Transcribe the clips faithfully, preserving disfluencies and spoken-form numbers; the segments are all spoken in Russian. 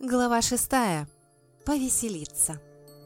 Глава шестая. Повеселиться.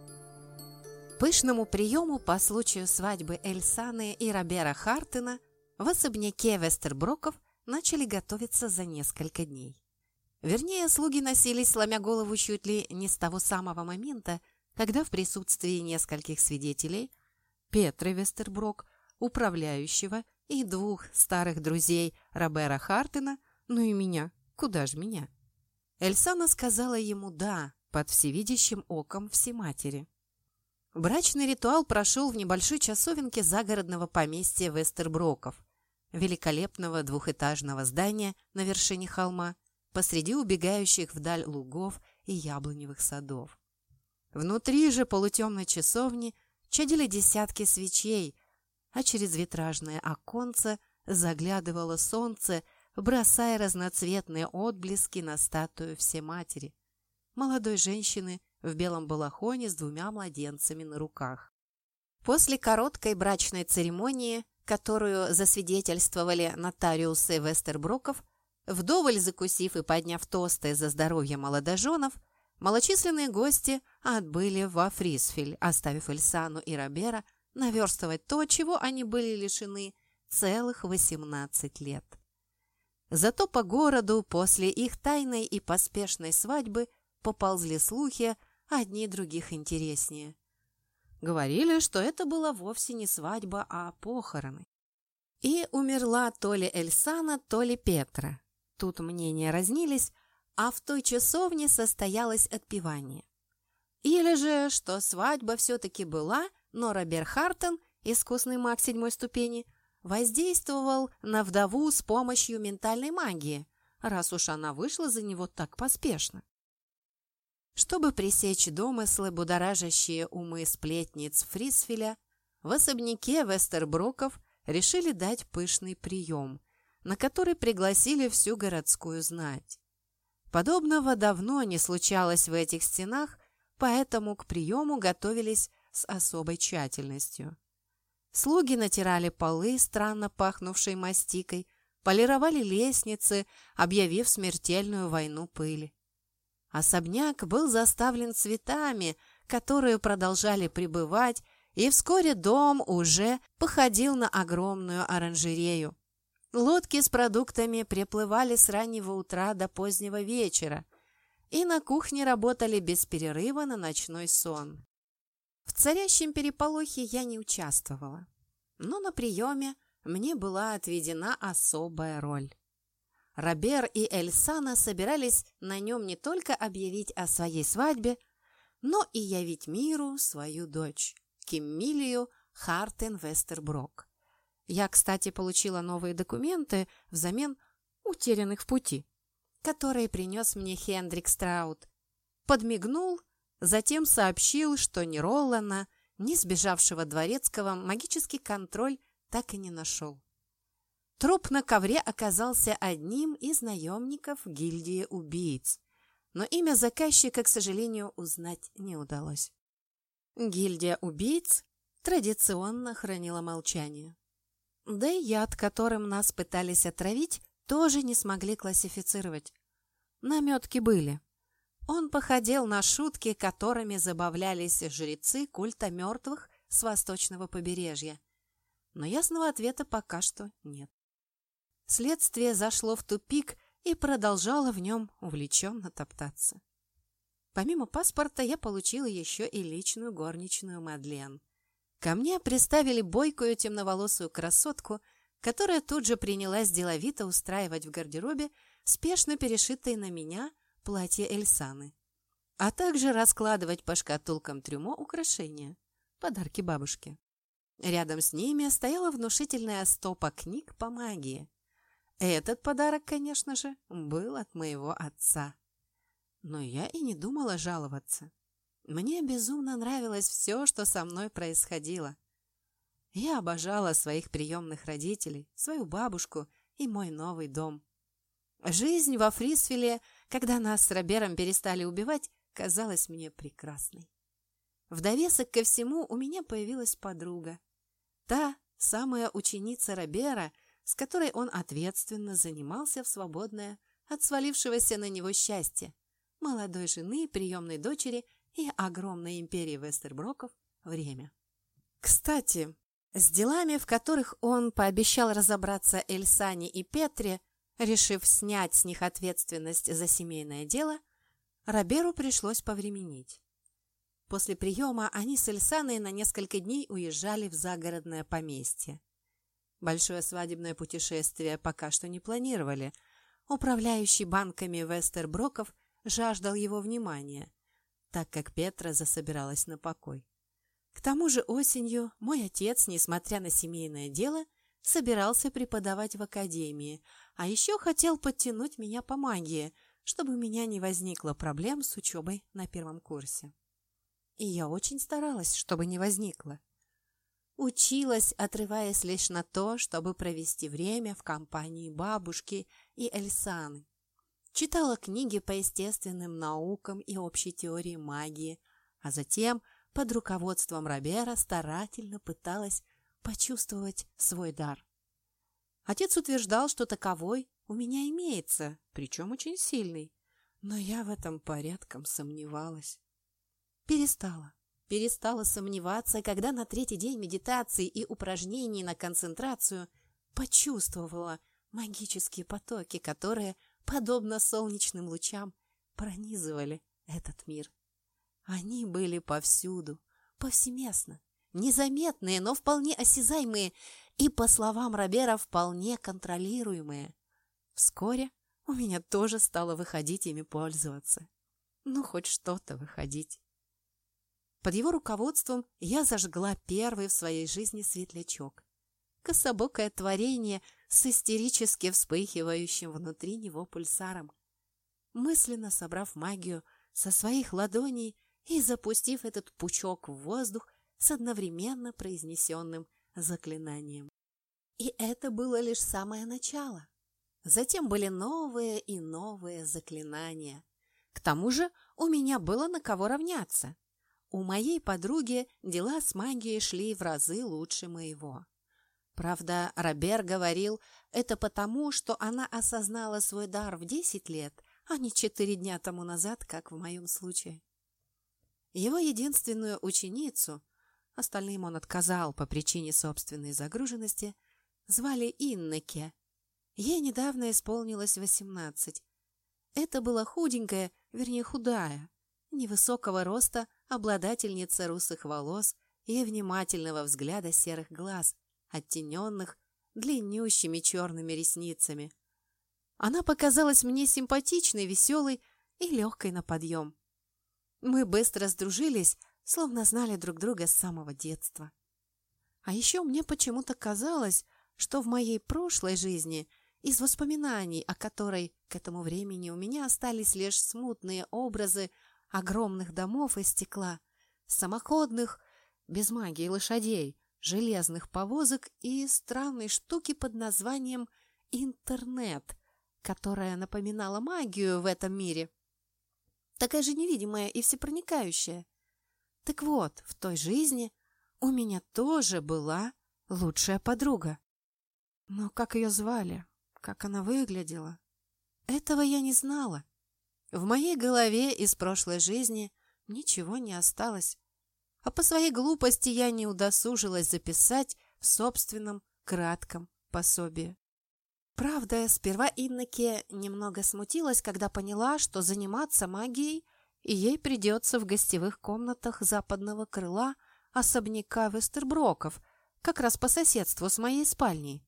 Пышному приему по случаю свадьбы Эльсаны и Робера Хартена в особняке Вестерброков начали готовиться за несколько дней. Вернее, слуги носились, сломя голову чуть ли не с того самого момента, когда в присутствии нескольких свидетелей Петры Вестерброк, управляющего, и двух старых друзей Робера Хартена, ну и меня, куда ж меня, Эльсана сказала ему «да» под всевидящим оком Всематери. Брачный ритуал прошел в небольшой часовенке загородного поместья Вестерброков, великолепного двухэтажного здания на вершине холма, посреди убегающих вдаль лугов и яблоневых садов. Внутри же полутемной часовни чадили десятки свечей, а через витражное оконце заглядывало солнце, бросая разноцветные отблески на статую Всематери, молодой женщины в белом балахоне с двумя младенцами на руках. После короткой брачной церемонии, которую засвидетельствовали нотариусы Вестерброков, вдоволь закусив и подняв тосты за здоровье молодоженов, малочисленные гости отбыли во Фрисфиль, оставив Эльсану и Робера наверстывать то, чего они были лишены целых восемнадцать лет. Зато по городу после их тайной и поспешной свадьбы поползли слухи, одни других интереснее. Говорили, что это была вовсе не свадьба, а похороны. И умерла то ли Эльсана, то ли Петра. Тут мнения разнились, а в той часовне состоялось отпевание. Или же, что свадьба все-таки была, но Робер Хартен, искусный маг седьмой ступени, воздействовал на вдову с помощью ментальной магии, раз уж она вышла за него так поспешно. Чтобы пресечь домыслы, будоражащие умы сплетниц Фрисфиля, в особняке Вестерброков решили дать пышный прием, на который пригласили всю городскую знать. Подобного давно не случалось в этих стенах, поэтому к приему готовились с особой тщательностью. Слуги натирали полы, странно пахнувшей мастикой, полировали лестницы, объявив смертельную войну пыли. Особняк был заставлен цветами, которые продолжали прибывать, и вскоре дом уже походил на огромную оранжерею. Лодки с продуктами приплывали с раннего утра до позднего вечера, и на кухне работали без перерыва на ночной сон. В царящем переполохе я не участвовала, но на приеме мне была отведена особая роль. Робер и Эльсана собирались на нем не только объявить о своей свадьбе, но и явить миру свою дочь, Кеммилию Хартен-Вестерброк. Я, кстати, получила новые документы взамен утерянных в пути, которые принес мне Хендрик Страут. Подмигнул, затем сообщил, что ни Ролана, ни сбежавшего дворецкого магический контроль так и не нашел. Труп на ковре оказался одним из наемников гильдии убийц, но имя заказчика, к сожалению, узнать не удалось. Гильдия убийц традиционно хранила молчание. Да и яд, которым нас пытались отравить, тоже не смогли классифицировать. Наметки были. Он походил на шутки, которыми забавлялись жрецы культа мертвых с восточного побережья. Но ясного ответа пока что нет. Следствие зашло в тупик и продолжало в нем увлеченно топтаться. Помимо паспорта я получила еще и личную горничную Мадлен. Ко мне приставили бойкую темноволосую красотку, которая тут же принялась деловито устраивать в гардеробе спешно перешитые на меня платье Эльсаны, а также раскладывать по шкатулкам трюмо украшения, подарки бабушке. Рядом с ними стояла внушительная стопа книг по магии. Этот подарок, конечно же, был от моего отца. Но я и не думала жаловаться. Мне безумно нравилось все, что со мной происходило. Я обожала своих приемных родителей, свою бабушку и мой новый дом. Жизнь во Фрисфиле, когда нас с Робером перестали убивать, казалась мне прекрасной. В довесок ко всему у меня появилась подруга. Та самая ученица Робера, с которой он ответственно занимался в свободное от свалившегося на него счастья, молодой жены, приемной дочери и огромной империи Вестерброков время. Кстати, с делами, в которых он пообещал разобраться Эльсане и Петре, решив снять с них ответственность за семейное дело, Роберу пришлось повременить. После приема они с Эльсаной на несколько дней уезжали в загородное поместье. Большое свадебное путешествие пока что не планировали. Управляющий банками Вестерброков жаждал его внимания, так как Петра засобиралась на покой. К тому же осенью мой отец, несмотря на семейное дело, собирался преподавать в академии, а еще хотел подтянуть меня по магии, чтобы у меня не возникло проблем с учебой на первом курсе. И я очень старалась, чтобы не возникло. Училась, отрываясь лишь на то, чтобы провести время в компании бабушки и Эльсаны. Читала книги по естественным наукам и общей теории магии, а затем под руководством Робера старательно пыталась почувствовать свой дар. Отец утверждал, что таковой у меня имеется, причем очень сильный, но я в этом порядком сомневалась. Перестала. Перестала сомневаться, когда на третий день медитации и упражнений на концентрацию почувствовала магические потоки, которые, подобно солнечным лучам, пронизывали этот мир. Они были повсюду, повсеместно, незаметные, но вполне осязаемые и, по словам Робера, вполне контролируемые. Вскоре у меня тоже стало выходить ими пользоваться. Ну, хоть что-то выходить. Под его руководством я зажгла первый в своей жизни светлячок. Кособокое творение с истерически вспыхивающим внутри него пульсаром. Мысленно собрав магию со своих ладоней и запустив этот пучок в воздух с одновременно произнесенным заклинанием. И это было лишь самое начало. Затем были новые и новые заклинания. К тому же у меня было на кого равняться. У моей подруги дела с магией шли в разы лучше моего. Правда, Робер говорил, это потому, что она осознала свой дар в десять лет, а не четыре дня тому назад, как в моем случае. Его единственную ученицу, остальным он отказал по причине собственной загруженности, звали Иннеке. Ей недавно исполнилось восемнадцать. Это была худенькая, вернее худая, невысокого роста обладательница русых волос и внимательного взгляда серых глаз, оттененных длиннющими черными ресницами. Она показалась мне симпатичной, веселой и легкой на подъем. Мы быстро сдружились, словно знали друг друга с самого детства. А еще мне почему-то казалось, что в моей прошлой жизни, из воспоминаний, о которой к этому времени у меня остались лишь смутные образы огромных домов из стекла, самоходных, без магии лошадей, железных повозок и странной штуки под названием интернет, которая напоминала магию в этом мире. Такая же невидимая и всепроникающая. Так вот, в той жизни у меня тоже была лучшая подруга. Но как ее звали? Как она выглядела? Этого я не знала. В моей голове из прошлой жизни ничего не осталось. А по своей глупости я не удосужилась записать в собственном кратком пособии. Правда, сперва Иннеке немного смутилась, когда поняла, что заниматься магией ей придется в гостевых комнатах западного крыла особняка Вестерброков, как раз по соседству с моей спальней.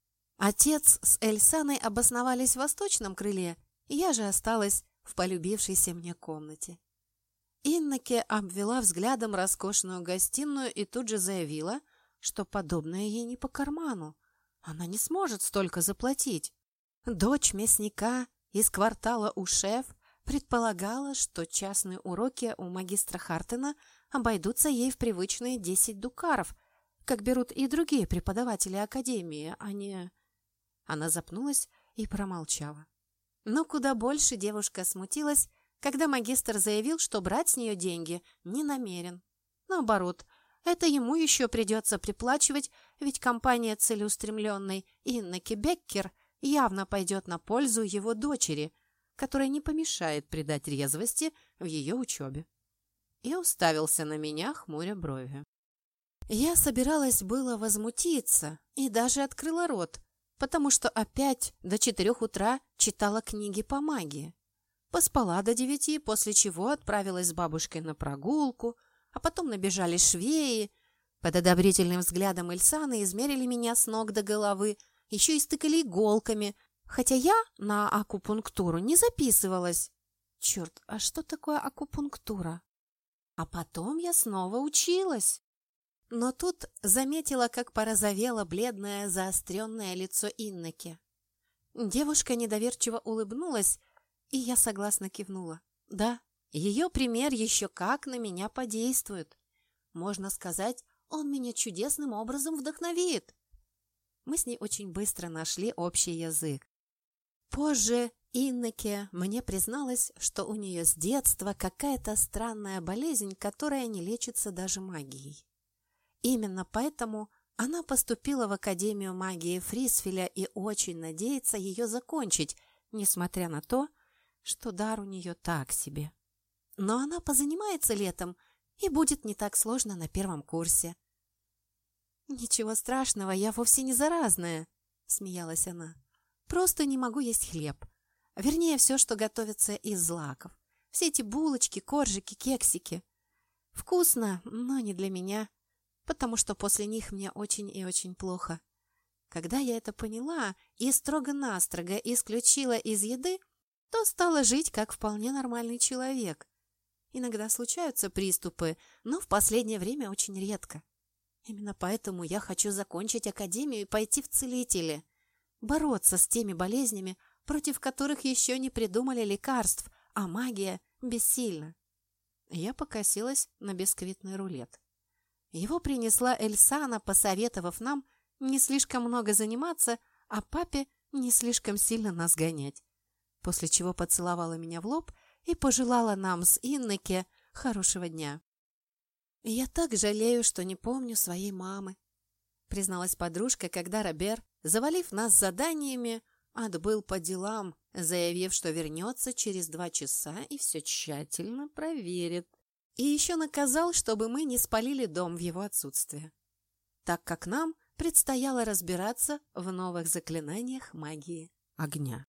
Отец с Эльсаной обосновались в восточном крыле, и я же осталась в полюбившейся мне комнате. Иннеке обвела взглядом роскошную гостиную и тут же заявила, что подобное ей не по карману. Она не сможет столько заплатить. Дочь мясника из квартала Ушеф предполагала, что частные уроки у магистра Хартена обойдутся ей в привычные десять дукаров, как берут и другие преподаватели академии, а не... Она запнулась и промолчала. Но куда больше девушка смутилась, когда магистр заявил, что брать с нее деньги не намерен. Наоборот, это ему еще придется приплачивать, ведь компания целеустремленной Иннеке Беккер явно пойдет на пользу его дочери, которая не помешает придать резвости в ее учебе. И уставился на меня, хмуря брови. Я собиралась было возмутиться и даже открыла рот, потому что опять до четырех утра читала книги по магии. Поспала до девяти, после чего отправилась с бабушкой на прогулку, а потом набежали швеи. Под одобрительным взглядом Эльсаны измерили меня с ног до головы, еще и стыкали иголками, хотя я на акупунктуру не записывалась. Черт, а что такое акупунктура? А потом я снова училась. Но тут заметила, как порозовело бледное заостренное лицо Иннеки. Девушка недоверчиво улыбнулась, и я согласно кивнула. Да, ее пример еще как на меня подействует. Можно сказать, он меня чудесным образом вдохновит. Мы с ней очень быстро нашли общий язык. Позже Иннеке мне призналась, что у нее с детства какая-то странная болезнь, которая не лечится даже магией. Именно поэтому она поступила в Академию магии Фрисфеля и очень надеется ее закончить, несмотря на то, что дар у нее так себе. Но она позанимается летом, и будет не так сложно на первом курсе. «Ничего страшного, я вовсе не заразная», — смеялась она. «Просто не могу есть хлеб. Вернее, все, что готовится из злаков. Все эти булочки, коржики, кексики. Вкусно, но не для меня, потому что после них мне очень и очень плохо. Когда я это поняла и строго-настрого исключила из еды, то стала жить как вполне нормальный человек. Иногда случаются приступы, но в последнее время очень редко. Именно поэтому я хочу закончить академию и пойти в целители, бороться с теми болезнями, против которых еще не придумали лекарств, а магия бессильна». Я покосилась на бисквитный рулет. Его принесла Эльсана, посоветовав нам не слишком много заниматься, а папе не слишком сильно нас гонять, после чего поцеловала меня в лоб и пожелала нам с Иннеке хорошего дня. «Я так жалею, что не помню своей мамы», призналась подружка, когда Робер, завалив нас заданиями, отбыл по делам, заявив, что вернется через два часа и все тщательно проверит. И еще наказал, чтобы мы не спалили дом в его отсутствие, так как нам предстояло разбираться в новых заклинаниях магии огня.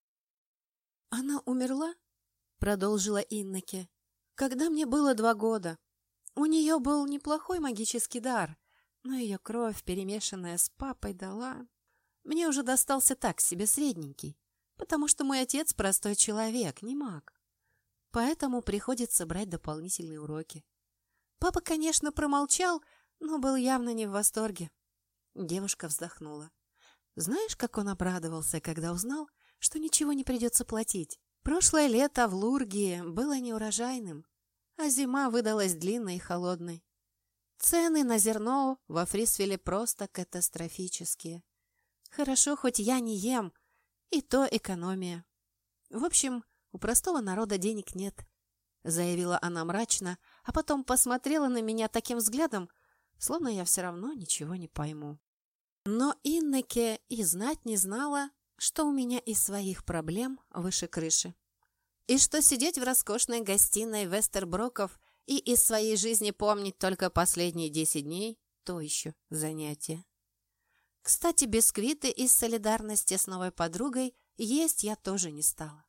«Она умерла?» — продолжила Иннеке. «Когда мне было два года. У нее был неплохой магический дар, но ее кровь, перемешанная с папой, дала... Мне уже достался так себе средненький, потому что мой отец простой человек, не маг. Поэтому приходится брать дополнительные уроки. Папа, конечно, промолчал, но был явно не в восторге». Девушка вздохнула. «Знаешь, как он обрадовался, когда узнал, что ничего не придется платить? Прошлое лето в Лургии было неурожайным, а зима выдалась длинной и холодной. Цены на зерно во Фрисфеле просто катастрофические. Хорошо, хоть я не ем, и то экономия. В общем, у простого народа денег нет», — заявила она мрачно, а потом посмотрела на меня таким взглядом, словно я все равно ничего не пойму. Но Иннеке и знать не знала, что у меня из своих проблем выше крыши, и что сидеть в роскошной гостиной Вестерброков и из своей жизни помнить только последние десять дней – то еще занятие. Кстати, бисквиты из солидарности с новой подругой есть я тоже не стала.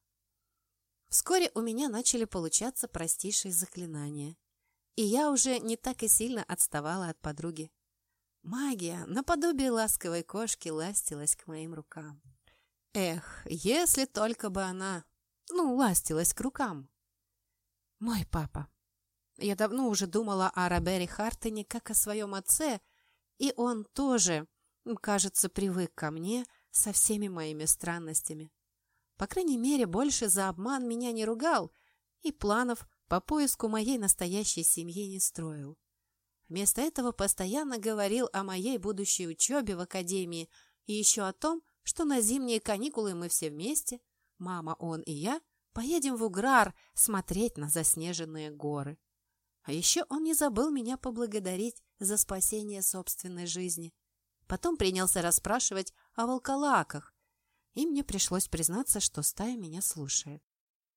Вскоре у меня начали получаться простейшие заклинания, и я уже не так и сильно отставала от подруги. Магия, наподобие ласковой кошки, ластилась к моим рукам. Эх, если только бы она, ну, ластилась к рукам. Мой папа. Я давно уже думала о Робере Хартене как о своем отце, и он тоже, кажется, привык ко мне со всеми моими странностями. По крайней мере, больше за обман меня не ругал и планов по поиску моей настоящей семьи не строил. Вместо этого постоянно говорил о моей будущей учебе в академии и еще о том, что на зимние каникулы мы все вместе, мама, он и я, поедем в Уграр смотреть на заснеженные горы. А еще он не забыл меня поблагодарить за спасение собственной жизни. Потом принялся расспрашивать о волколаках, и мне пришлось признаться, что стая меня слушает.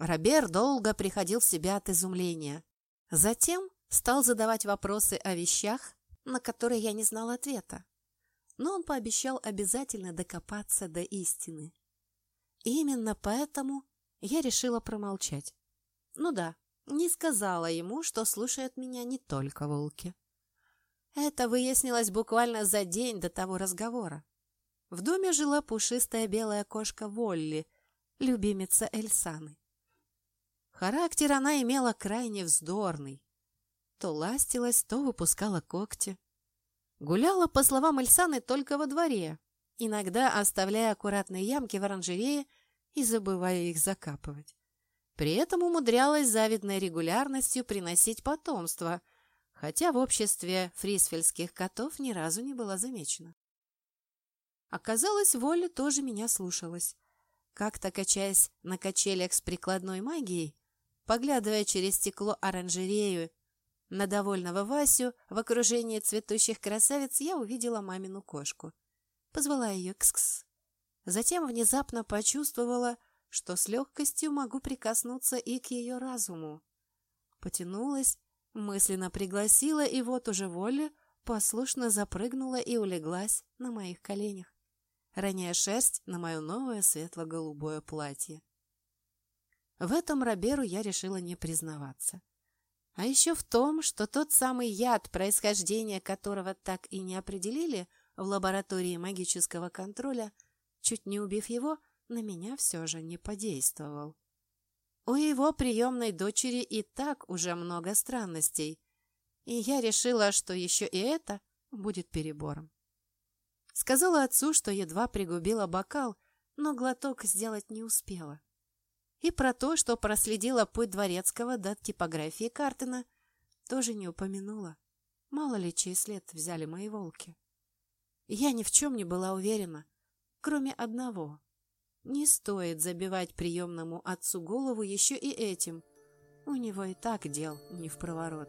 Робер долго приходил в себя от изумления. Затем стал задавать вопросы о вещах, на которые я не знала ответа. Но он пообещал обязательно докопаться до истины. Именно поэтому я решила промолчать. Ну да, не сказала ему, что слушают меня не только волки. Это выяснилось буквально за день до того разговора. В доме жила пушистая белая кошка Волли, любимица Эльсаны. Характер она имела крайне вздорный. То ластилась, то выпускала когти. Гуляла, по словам Эльсаны, только во дворе, иногда оставляя аккуратные ямки в оранжерее и забывая их закапывать. При этом умудрялась завидной регулярностью приносить потомство, хотя в обществе фрисфельских котов ни разу не была замечена. Оказалось, Волли тоже меня слушалась. Как-то, качаясь на качелях с прикладной магией, поглядывая через стекло оранжерею на довольного Васю в окружении цветущих красавиц, я увидела мамину кошку. Позвала ее кс-кс. Затем внезапно почувствовала, что с легкостью могу прикоснуться и к ее разуму. Потянулась, мысленно пригласила, и вот уже Волли послушно запрыгнула и улеглась на моих коленях, роняя шерсть на мое новое светло-голубое платье. В этом Роберу я решила не признаваться. А еще в том, что тот самый яд, происхождение которого так и не определили в лаборатории магического контроля, чуть не убив его, на меня все же не подействовал. У его приемной дочери и так уже много странностей, и я решила, что еще и это будет перебором. Сказала отцу, что едва пригубила бокал, но глоток сделать не успела. И про то, что проследила путь Дворецкого до типографии Картена, тоже не упомянула. Мало ли чей след взяли мои волки. Я ни в чем не была уверена, кроме одного. Не стоит забивать приемному отцу голову еще и этим. У него и так дел не впроворот.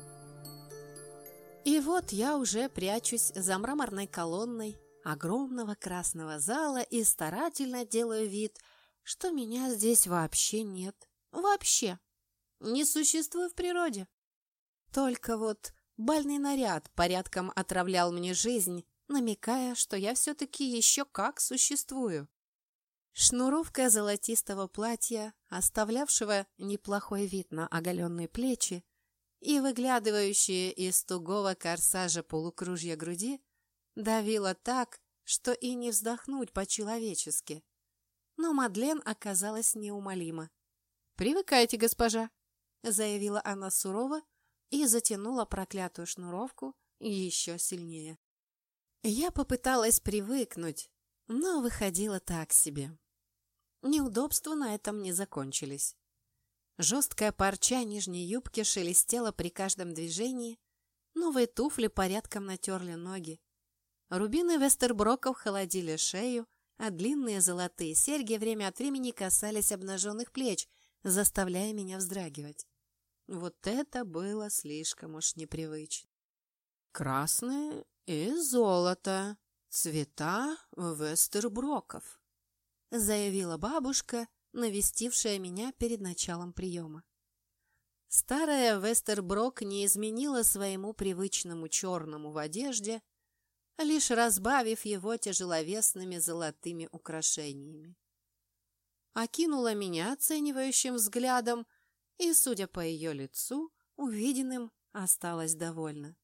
И вот я уже прячусь за мраморной колонной огромного красного зала и старательно делаю вид, что меня здесь вообще нет. Вообще. Не существую в природе. Только вот бальный наряд порядком отравлял мне жизнь, намекая, что я все-таки еще как существую. Шнуровка золотистого платья, оставлявшего неплохой вид на оголенные плечи, и выглядывающие из тугого корсажа полукружья груди, давила так, что и не вздохнуть по-человечески. Но Мадлен оказалась неумолима. «Привыкайте, госпожа», — заявила она сурово и затянула проклятую шнуровку еще сильнее. Я попыталась привыкнуть, но выходило так себе. Неудобства на этом не закончились. Жесткая парча нижней юбки шелестела при каждом движении, новые туфли порядком натерли ноги. Рубины Вестерброков холодили шею, а длинные золотые серьги время от времени касались обнаженных плеч, заставляя меня вздрагивать. Вот это было слишком уж непривычно. «Красное и золото, цвета Вестерброков», — заявила бабушка, навестившая меня перед началом приема. Старая Вестерброк не изменила своему привычному черному в одежде, лишь разбавив его тяжеловесными золотыми украшениями. Окинула меня оценивающим взглядом и, судя по ее лицу, увиденным осталась довольна.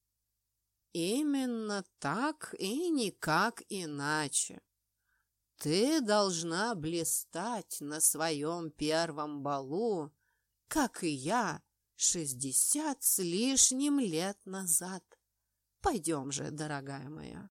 «Именно так и никак иначе. Ты должна блистать на своем первом балу, как и я, шестьдесят с лишним лет назад. Пойдем же, дорогая моя».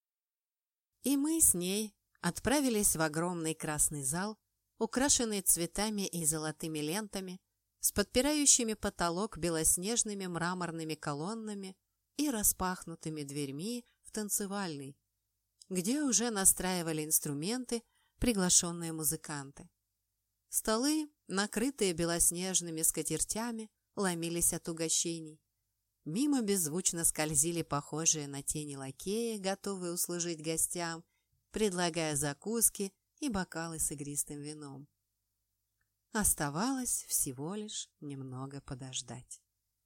И мы с ней отправились в огромный красный зал, украшенный цветами и золотыми лентами, с подпирающими потолок белоснежными мраморными колоннами и распахнутыми дверьми в танцевальный, где уже настраивали инструменты приглашенные музыканты. Столы, накрытые белоснежными скатертями, ломились от угощений. Мимо беззвучно скользили похожие на тени лакеи, готовые услужить гостям, предлагая закуски и бокалы с игристым вином. Оставалось всего лишь немного подождать.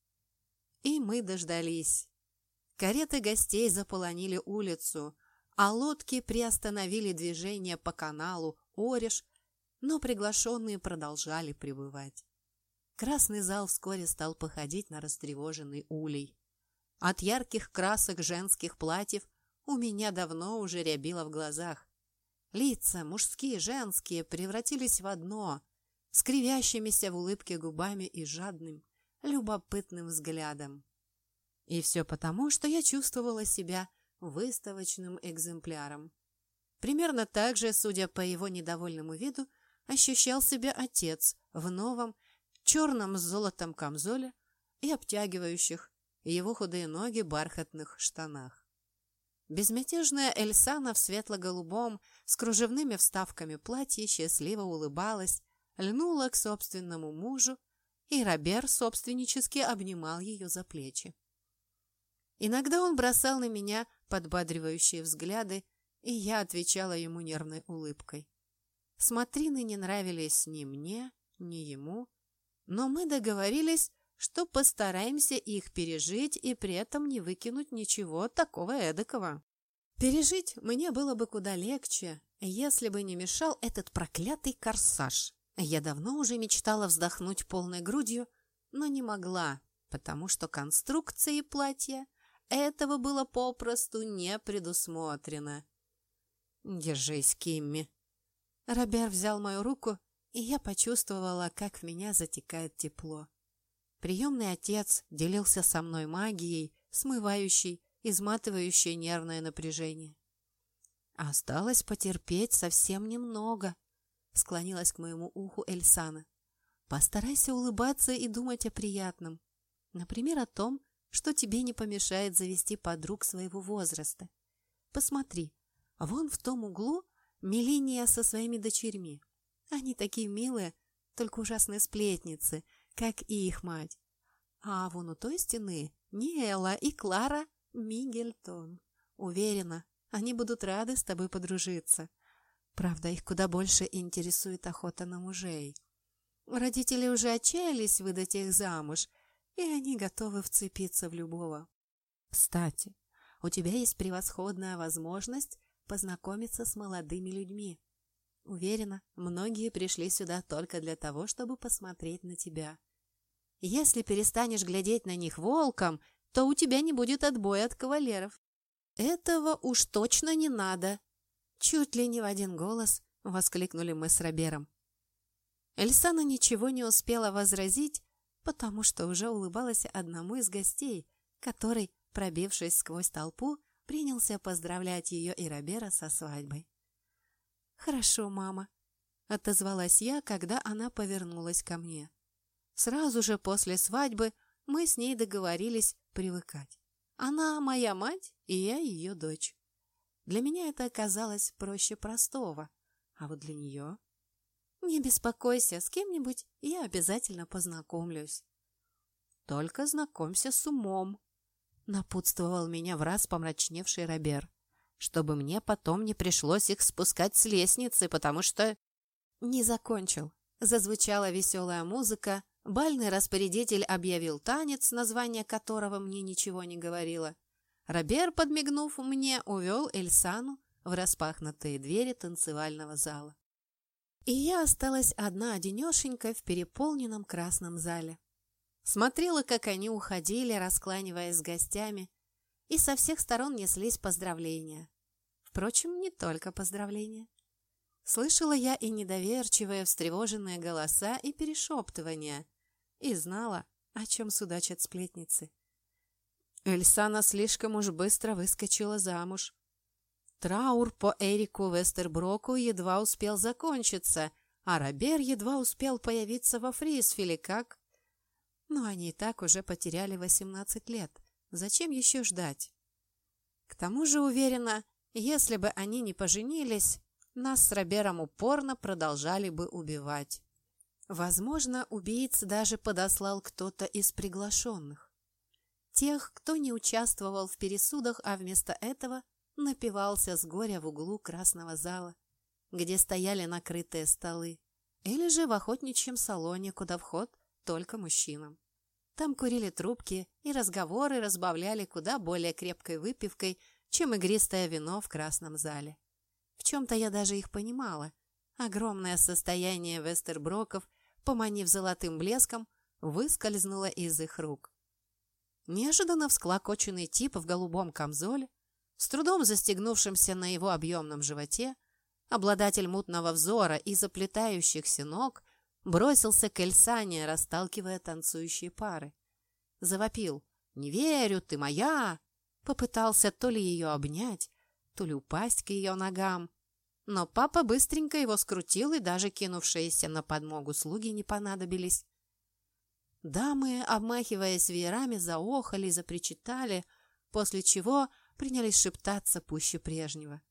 И мы дождались. Кареты гостей заполонили улицу, а лодки приостановили движение по каналу Ориш, но приглашенные продолжали прибывать. Красный зал вскоре стал походить на растревоженный улей. От ярких красок женских платьев у меня давно уже рябило в глазах. Лица, мужские, женские, превратились в одно, с кривящимися в улыбке губами и жадным, любопытным взглядом. И все потому, что я чувствовала себя выставочным экземпляром. Примерно так же, судя по его недовольному виду, ощущал себя отец в новом, черном с золотом камзоле и обтягивающих его худые ноги бархатных штанах. Безмятежная Эльсана в светло-голубом с кружевными вставками платье счастливо улыбалась, льнула к собственному мужу, и Робер собственнически обнимал ее за плечи. Иногда он бросал на меня подбадривающие взгляды, и я отвечала ему нервной улыбкой. Смотрины не нравились ни мне, ни ему, но мы договорились, что постараемся их пережить и при этом не выкинуть ничего такого эдакого. Пережить мне было бы куда легче, если бы не мешал этот проклятый корсаж. Я давно уже мечтала вздохнуть полной грудью, но не могла, потому что конструкции платья этого было попросту не предусмотрено. «Держись, Кимми». Робер взял мою руку, и я почувствовала, как в меня затекает тепло. Приемный отец делился со мной магией, смывающей, изматывающей нервное напряжение. «Осталось потерпеть совсем немного», — склонилась к моему уху Эльсана. «Постарайся улыбаться и думать о приятном. Например, о том, что тебе не помешает завести подруг своего возраста. Посмотри, вон в том углу Мелиния со своими дочерьми. Они такие милые, только ужасные сплетницы, как и их мать. А вон у той стены Ниэла и Клара Мигельтон. Уверена, они будут рады с тобой подружиться. Правда, их куда больше интересует охота на мужей. Родители уже отчаялись выдать их замуж, и они готовы вцепиться в любого. Кстати, у тебя есть превосходная возможность познакомиться с молодыми людьми. Уверена, многие пришли сюда только для того, чтобы посмотреть на тебя. Если перестанешь глядеть на них волком, то у тебя не будет отбоя от кавалеров. Этого уж точно не надо. Чуть ли не в один голос воскликнули мы с Робером. Эльсана ничего не успела возразить, потому что уже улыбалась одному из гостей, который, пробившись сквозь толпу, принялся поздравлять ее и Робера со свадьбой. «Хорошо, мама», — отозвалась я, когда она повернулась ко мне. Сразу же после свадьбы мы с ней договорились привыкать. Она моя мать, и я ее дочь. Для меня это оказалось проще простого, а вот для нее... Не беспокойся, с кем-нибудь я обязательно познакомлюсь. Только знакомься с умом, напутствовал меня враз помрачневший Робер, чтобы мне потом не пришлось их спускать с лестницы, потому что... Не закончил. Зазвучала веселая музыка, бальный распорядитель объявил танец, название которого мне ничего не говорило. Робер, подмигнув мне, увел Эльсану в распахнутые двери танцевального зала. И я осталась одна-одинешенька в переполненном красном зале. Смотрела, как они уходили, раскланиваясь с гостями, и со всех сторон неслись поздравления. Впрочем, не только поздравления. Слышала я и недоверчивые, встревоженные голоса и перешептывания, и знала, о чем судачат сплетницы. Эльсана слишком уж быстро выскочила замуж. Траур по Эрику Вестерброку едва успел закончиться, а Робер едва успел появиться во Фрисфиле, как... Но они и так уже потеряли восемнадцать лет. Зачем еще ждать? К тому же, уверена, если бы они не поженились, нас с Робером упорно продолжали бы убивать. Возможно, убийц даже подослал кто-то из приглашенных. Тех, кто не участвовал в пересудах, а вместо этого напивался с горя в углу красного зала, где стояли накрытые столы. или же в охотничьем салоне, куда вход только мужчинам. Там курили трубки, и разговоры разбавляли куда более крепкой выпивкой, чем игристое вино в красном зале. В чем-то я даже их понимала. Огромное состояние Вестерброков, поманив золотым блеском, выскользнуло из их рук. Неожиданно всклокоченный тип в голубом камзоле, с трудом застегнувшимся на его объемном животе, обладатель мутного взора и заплетающихся ног, бросился к Эльсане, расталкивая танцующие пары. Завопил: «Не верю, ты моя!» Попытался то ли ее обнять, то ли упасть к ее ногам. Но папа быстренько его скрутил, и даже кинувшиеся на подмогу слуги не понадобились. Дамы, обмахиваясь веерами, заохали, запричитали, после чего принялись шептаться пуще прежнего.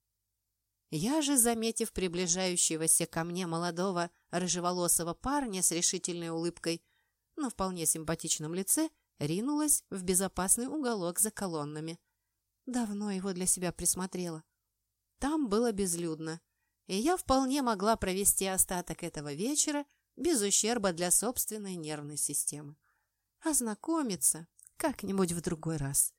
Я же, заметив приближающегося ко мне молодого рыжеволосого парня с решительной улыбкой на вполне симпатичном лице, ринулась в безопасный уголок за колоннами. Давно его для себя присмотрела. Там было безлюдно, и я вполне могла провести остаток этого вечера без ущерба для собственной нервной системы. Ознакомиться как-нибудь в другой раз.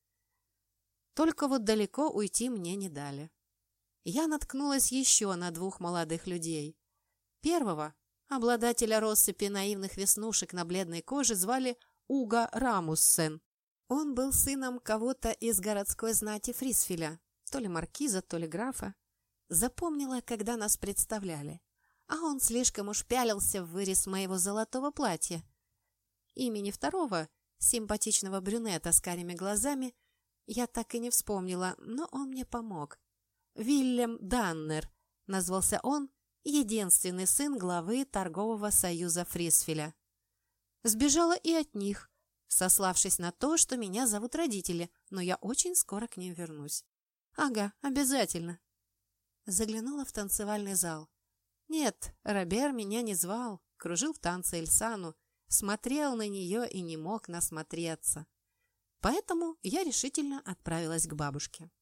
Только вот далеко уйти мне не дали. Я наткнулась еще на двух молодых людей. Первого, обладателя россыпи наивных веснушек на бледной коже, звали Уго Рамуссен. Он был сыном кого-то из городской знати Фрисфеля, то ли маркиза, то ли графа. Запомнила, когда нас представляли, а он слишком уж пялился в вырез моего золотого платья. Имени второго, симпатичного брюнета с карими глазами, я так и не вспомнила, но он мне помог. Вильям Даннер назвался он, единственный сын главы торгового союза Фрисфеля. Сбежала и от них, сославшись на то, что меня зовут родители, но я очень скоро к ним вернусь. Ага, обязательно. Заглянула в танцевальный зал. Нет, Робер меня не звал, кружил в танце Эльсану, смотрел на нее и не мог насмотреться. Поэтому я решительно отправилась к бабушке.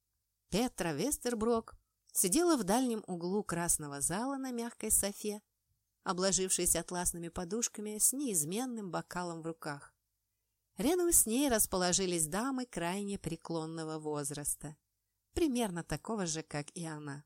Петра Вестерброк сидела в дальнем углу красного зала на мягкой софе, обложившись атласными подушками с неизменным бокалом в руках. Рядом с ней расположились дамы крайне преклонного возраста, примерно такого же, как и она.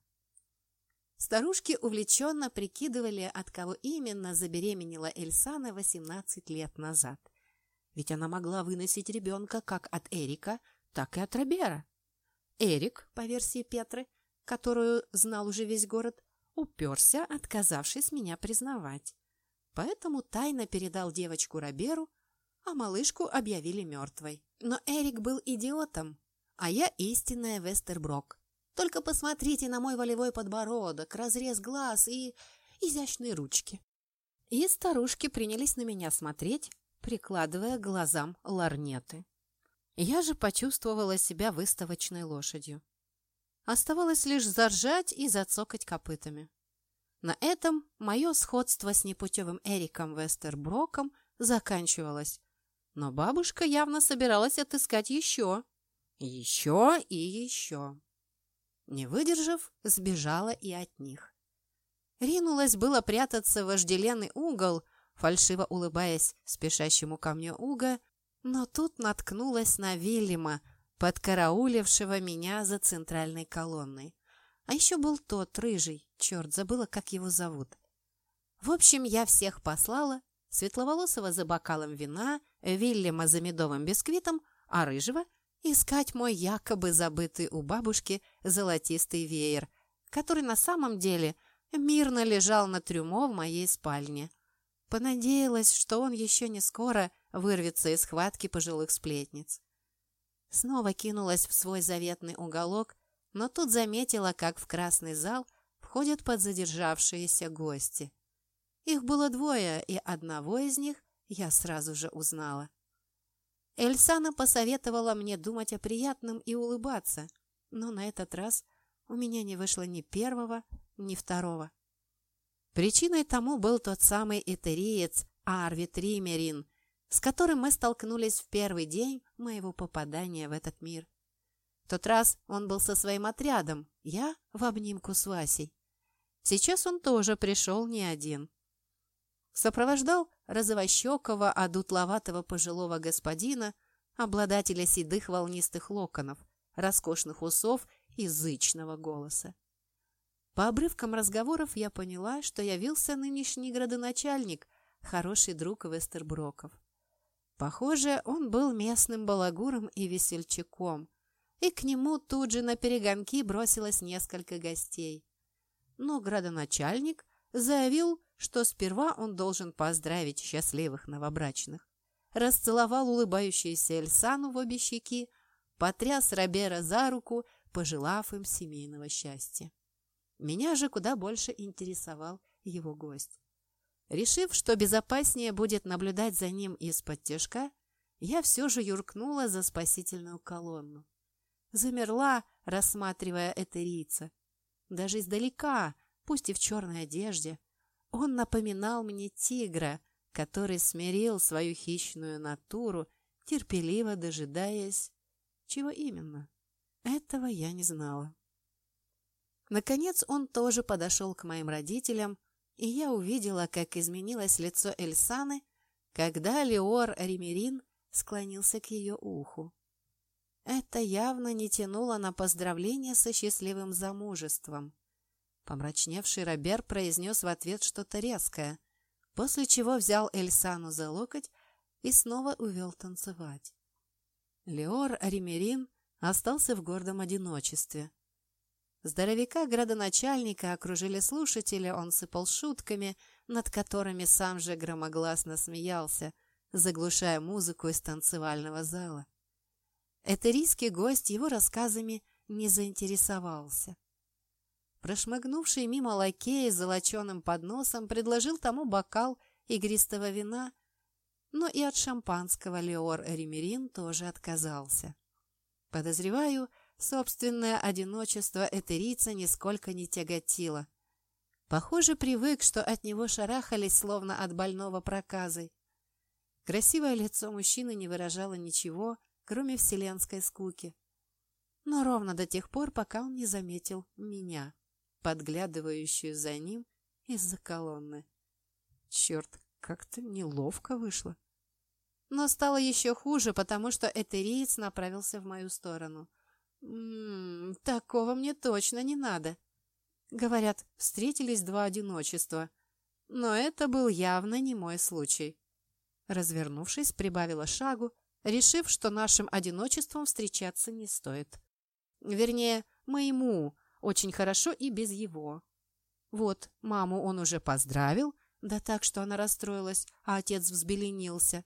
Старушки увлеченно прикидывали, от кого именно забеременела Эльсана восемнадцать лет назад. Ведь она могла выносить ребенка как от Эрика, так и от Робера. Эрик, по версии Петры, которую знал уже весь город, уперся, отказавшись меня признавать. Поэтому тайно передал девочку Роберу, а малышку объявили мертвой. Но Эрик был идиотом, а я истинная Вестерброк. Только посмотрите на мой волевой подбородок, разрез глаз и изящные ручки. И старушки принялись на меня смотреть, прикладывая к глазам лорнеты. Я же почувствовала себя выставочной лошадью. Оставалось лишь заржать и зацокать копытами. На этом мое сходство с непутевым Эриком Вестерброком заканчивалось, но бабушка явно собиралась отыскать еще, еще и еще. Не выдержав, сбежала и от них. Ринулась было прятаться в вожделенный угол, фальшиво улыбаясь спешащему ко мне Уго, но тут наткнулась на Вильяма, подкараулившего меня за центральной колонной. А еще был тот, рыжий, черт, забыла, как его зовут. В общем, я всех послала, светловолосого за бокалом вина, Вильяма за медовым бисквитом, а рыжего искать мой якобы забытый у бабушки золотистый веер, который на самом деле мирно лежал на трюмо в моей спальне. Понадеялась, что он еще не скоро вырвется из схватки пожилых сплетниц. Снова кинулась в свой заветный уголок, но тут заметила, как в красный зал входят подзадержавшиеся гости. Их было двое, и одного из них я сразу же узнала. Эльсана посоветовала мне думать о приятном и улыбаться, но на этот раз у меня не вышло ни первого, ни второго. Причиной тому был тот самый итериец Арвид Римерин, с которым мы столкнулись в первый день моего попадания в этот мир. В тот раз он был со своим отрядом, я в обнимку с Васей. Сейчас он тоже пришел не один. Сопровождал розовощекого, одутловатого пожилого господина, обладателя седых волнистых локонов, роскошных усов и зычного голоса. По обрывкам разговоров я поняла, что явился нынешний градоначальник, хороший друг Вестерброков. Похоже, он был местным балагуром и весельчаком, и к нему тут же на перегонки бросилось несколько гостей. Но градоначальник заявил, что сперва он должен поздравить счастливых новобрачных, расцеловал улыбающуюся Эльсану в обе щеки, потряс Робера за руку, пожелав им семейного счастья. Меня же куда больше интересовал его гость. Решив, что безопаснее будет наблюдать за ним из-под тишка, я все же юркнула за спасительную колонну. Замерла, рассматривая этерийца. Даже издалека, пусть и в черной одежде, он напоминал мне тигра, который смирил свою хищную натуру, терпеливо дожидаясь... Чего именно? Этого я не знала. Наконец он тоже подошел к моим родителям, и я увидела, как изменилось лицо Эльсаны, когда Леор Ремерин склонился к ее уху. Это явно не тянуло на поздравление со счастливым замужеством. Помрачневший Робер произнес в ответ что-то резкое, после чего взял Эльсану за локоть и снова увел танцевать. Леор Ремерин остался в гордом одиночестве. Здоровяка градоначальника окружили слушатели, он сыпал шутками, над которыми сам же громогласно смеялся, заглушая музыку из танцевального зала. Этерийский гость его рассказами не заинтересовался. Прошмыгнувший мимо лакея с золоченым подносом предложил тому бокал игристого вина, но и от шампанского Леор Ремерин тоже отказался. Подозреваю, собственное одиночество этерийца нисколько не тяготило. Похоже, привык, что от него шарахались, словно от больного проказой. Красивое лицо мужчины не выражало ничего, кроме вселенской скуки. Но ровно до тех пор, пока он не заметил меня, подглядывающую за ним из-за колонны. Черт, как-то неловко вышло. Но стало еще хуже, потому что этериец направился в мою сторону. М-м, такого мне точно не надо. Говорят, встретились два одиночества. Но это был явно не мой случай. Развернувшись, прибавила шагу, решив, что нашим одиночеством встречаться не стоит. Вернее, моему очень хорошо и без его. Вот, маму он уже поздравил, да так, что она расстроилась, а отец взбеленился.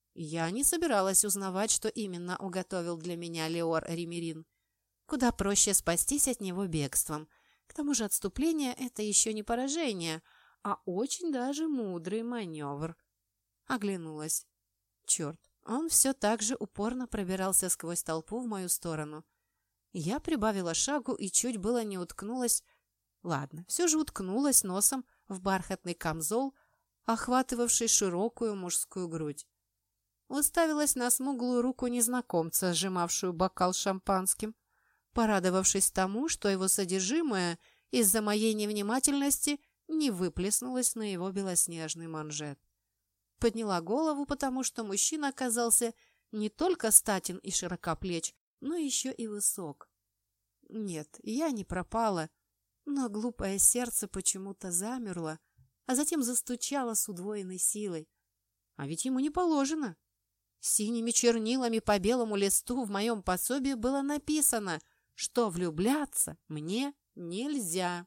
Я не собиралась узнавать, что именно уготовил для меня Леор Ремерин. Куда проще спастись от него бегством. К тому же отступление — это еще не поражение, а очень даже мудрый маневр. Оглянулась. Черт, он все так же упорно пробирался сквозь толпу в мою сторону. Я прибавила шагу и чуть было не уткнулась... Ладно, все же уткнулась носом в бархатный камзол, охватывавший широкую мужскую грудь. Уставилась на смуглую руку незнакомца, сжимавшую бокал шампанским, порадовавшись тому, что его содержимое из-за моей невнимательности не выплеснулось на его белоснежный манжет. Подняла голову, потому что мужчина оказался не только статен и широкоплеч, но еще и высок. Нет, я не пропала, но глупое сердце почему-то замерло, а затем застучало с удвоенной силой. А ведь ему не положено. Синими чернилами по белому листу в моем пособии было написано, что влюбляться мне нельзя.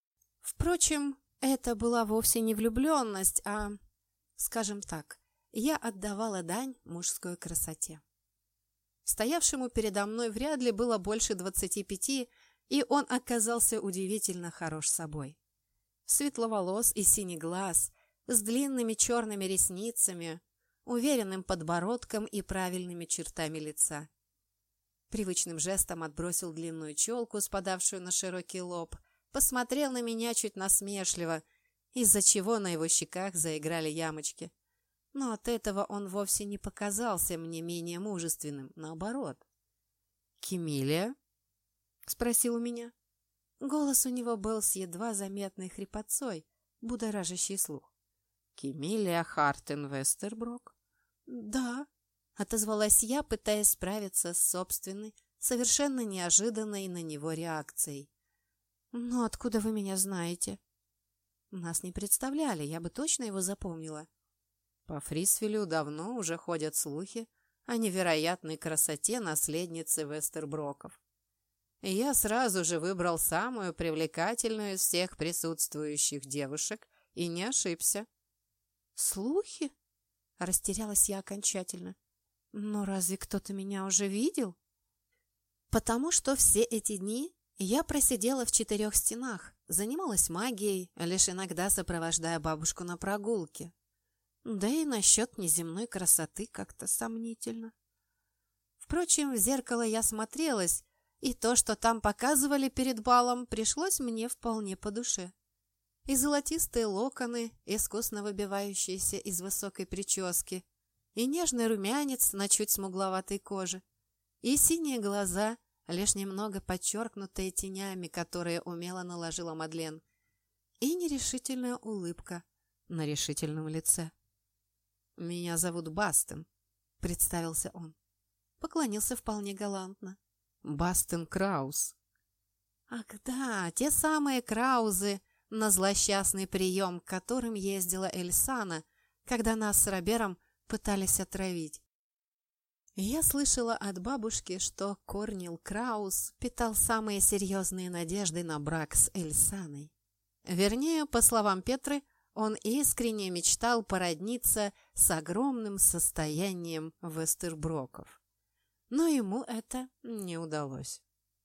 Впрочем, это была вовсе не влюбленность, а, скажем так, я отдавала дань мужской красоте. Стоявшему передо мной вряд ли было больше двадцати пяти, и он оказался удивительно хорош собой. Светловолос и синеглаз, с длинными черными ресницами, уверенным подбородком и правильными чертами лица. Привычным жестом отбросил длинную челку, спадавшую на широкий лоб, посмотрел на меня чуть насмешливо, из-за чего на его щеках заиграли ямочки. Но от этого он вовсе не показался мне менее мужественным, наоборот. «Кемилия?» — спросил у меня. Голос у него был с едва заметной хрипотцой, будоражащий слух. Кемилия Хартен Вестерброк? Да, отозвалась я, пытаясь справиться с собственной, совершенно неожиданной на него реакцией. Но откуда вы меня знаете? Нас не представляли, я бы точно его запомнила. По Фрисвелю давно уже ходят слухи о невероятной красоте наследницы Вестерброков. И я сразу же выбрал самую привлекательную из всех присутствующих девушек и не ошибся. «Слухи?» — растерялась я окончательно. «Но разве кто-то меня уже видел?» «Потому что все эти дни я просидела в четырех стенах, занималась магией, лишь иногда сопровождая бабушку на прогулке. Да и насчет неземной красоты как-то сомнительно. Впрочем, в зеркало я смотрелась, и то, что там показывали перед балом, пришлось мне вполне по душе. И золотистые локоны, искусно выбивающиеся из высокой прически, и нежный румянец на чуть смугловатой коже, и синие глаза, лишь немного подчеркнутые тенями, которые умело наложила Мадлен, и нерешительная улыбка на решительном лице. «Меня зовут Бастен», — представился он. Поклонился вполне галантно. «Бастен Краус». «Ах да, те самые Краузы, на злосчастный прием, к которым ездила Эльсана, когда нас с Робером пытались отравить. Я слышала от бабушки, что Корнил Краус питал самые серьезные надежды на брак с Эльсаной. Вернее, по словам Петры, он искренне мечтал породниться с огромным состоянием Вестерброков. Но ему это не удалось.